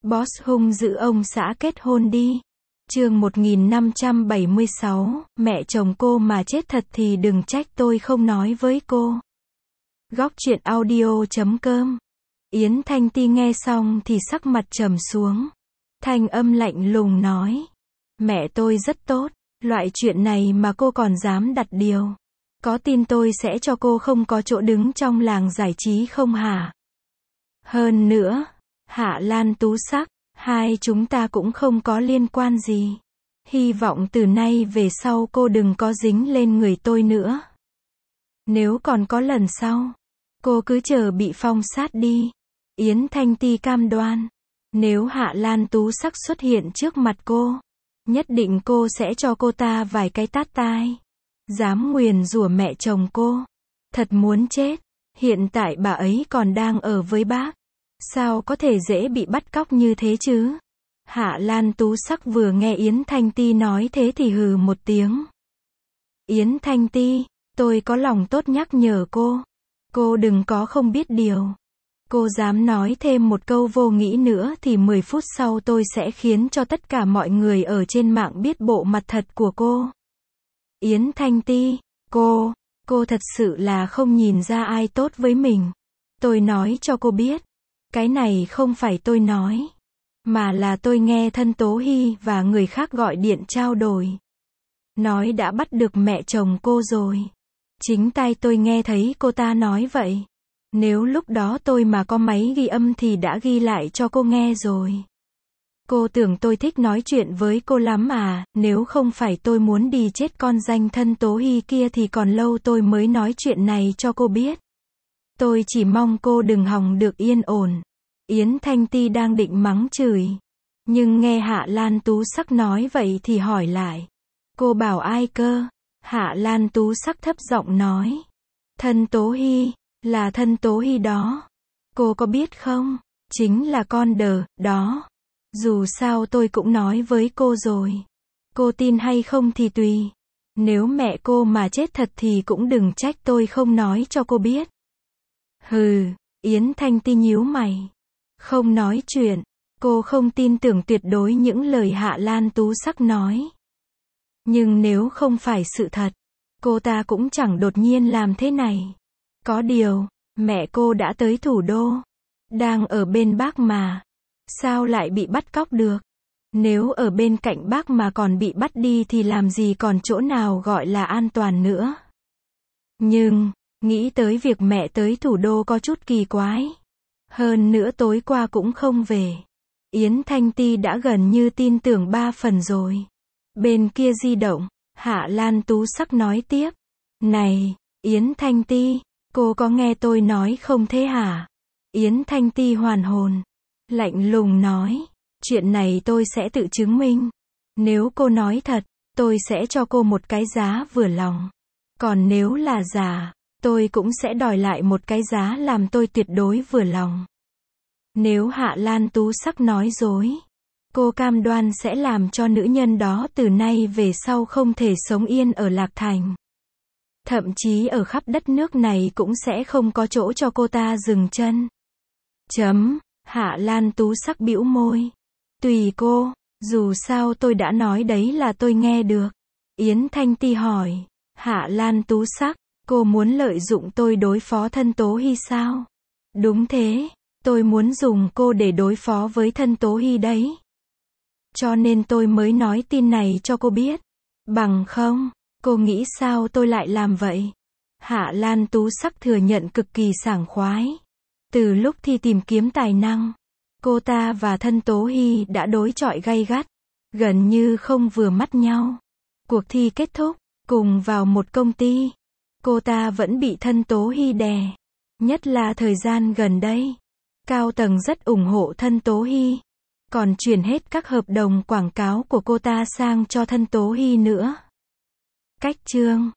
Boss hung dữ ông xã kết hôn đi. Chương 1576, mẹ chồng cô mà chết thật thì đừng trách tôi không nói với cô. Góc truyện audio.com. Yến Thanh Ti nghe xong thì sắc mặt trầm xuống. Thanh âm lạnh lùng nói. Mẹ tôi rất tốt, loại chuyện này mà cô còn dám đặt điều. Có tin tôi sẽ cho cô không có chỗ đứng trong làng giải trí không hả? Hơn nữa, Hạ Lan Tú Sắc, hai chúng ta cũng không có liên quan gì. Hy vọng từ nay về sau cô đừng có dính lên người tôi nữa. Nếu còn có lần sau, cô cứ chờ bị phong sát đi. Yến Thanh Ti cam đoan, nếu Hạ Lan Tú Sắc xuất hiện trước mặt cô, nhất định cô sẽ cho cô ta vài cái tát tai. Dám nguyền rủa mẹ chồng cô, thật muốn chết. Hiện tại bà ấy còn đang ở với bác, sao có thể dễ bị bắt cóc như thế chứ? Hạ Lan Tú Sắc vừa nghe Yến Thanh Ti nói thế thì hừ một tiếng. Yến Thanh Ti, tôi có lòng tốt nhắc nhở cô đừng có không biết điều. Cô dám nói thêm một câu vô nghĩa nữa thì 10 phút sau tôi sẽ khiến cho tất cả mọi người ở trên mạng biết bộ mặt thật của cô. Yến Thanh Ti, cô thật sự là không nhìn ra ai tốt với mình. Tôi nói cho cô biết, cái này không phải tôi nói, mà là tôi nghe thân Tố Hy và người khác gọi điện trao đổi. Nói đã bắt được mẹ chồng cô rồi. Chính tai tôi nghe thấy cô ta nói vậy. Nếu lúc đó tôi mà có máy ghi âm thì đã ghi lại cho cô nghe rồi. Cô tưởng tôi thích nói chuyện với cô lắm à? Nếu không phải tôi muốn đi chết con danh thân Tố Hy kia thì còn lâu tôi mới nói chuyện này cho cô biết. Tôi chỉ mong cô đừng hòng được yên ổn. Yến Thanh Ti đang định mắng chửi, nhưng nghe Hạ Lan Tú Sắc nói vậy thì hỏi lại. Cô bảo ai cơ? Hạ Lan Tú Sắc thấp giọng nói. Thân Tố Hy, là thân Tố Hy đó. Cô có biết không? Chính là con đờ, đó. Dù sao tôi cũng nói với cô rồi. Cô tin hay không thì tùy. Nếu mẹ cô mà chết thật thì cũng đừng trách tôi không nói cho cô biết. Hừ, Yến Thanh Ti nhíu mày. Không nói chuyện. Cô không tin tưởng tuyệt đối những lời Hạ Lan Tú Sắc nói. Nhưng nếu không phải sự thật, cô ta cũng chẳng đột nhiên làm thế này. Có điều, mẹ cô đã tới thủ đô. Đang ở bên bác mà. Sao lại bị bắt cóc được? Nếu ở bên cạnh bác mà còn bị bắt đi thì làm gì còn chỗ nào gọi là an toàn nữa. Nhưng, nghĩ tới việc mẹ tới thủ đô có chút kỳ quái. Hơn nữa tối qua cũng không về. Yến Thanh Ti đã gần như tin tưởng 3 phần rồi. Bên kia di động, Hạ Lan Tú Sắc nói tiếp. Này, Yến Thanh Ti, cô có nghe tôi nói không thế hả? Yến Thanh Ti hoàn hồn. Lạnh lùng nói. Chuyện này tôi sẽ tự chứng minh. Nếu cô nói thật, tôi sẽ cho cô một cái giá vừa lòng. Còn nếu là giả, tôi cũng sẽ đòi lại một cái giá làm tôi tuyệt đối vừa lòng. Nếu Hạ Lan Tú Sắc nói dối, cô cam đoan sẽ làm cho nữ nhân đó từ nay về sau không thể sống yên ở Lạc Thành. Thậm chí ở khắp đất nước này cũng sẽ không có chỗ cho cô ta dừng chân. Hạ Lan Tú Sắc bĩu môi. Tùy cô, dù sao tôi đã nói đấy là tôi nghe được. Yến Thanh Ti hỏi. Hạ Lan Tú Sắc, cô muốn lợi dụng tôi đối phó thân Tố Hy sao? Đúng thế, tôi muốn dùng cô để đối phó với thân Tố Hy đấy. Cho nên tôi mới nói tin này cho cô biết. Bằng không, cô nghĩ sao tôi lại làm vậy? Hạ Lan Tú Sắc thừa nhận cực kỳ sảng khoái. Từ lúc thi tìm kiếm tài năng, cô ta và thân Tố Hy đã đối chọi gay gắt, gần như không vừa mắt nhau. Cuộc thi kết thúc, cùng vào một công ty. Cô ta vẫn bị thân Tố Hy đè. Nhất là thời gian gần đây, cao tầng rất ủng hộ thân Tố Hy. Còn chuyển hết các hợp đồng quảng cáo của cô ta sang cho thân Tố Hy nữa. Cách chương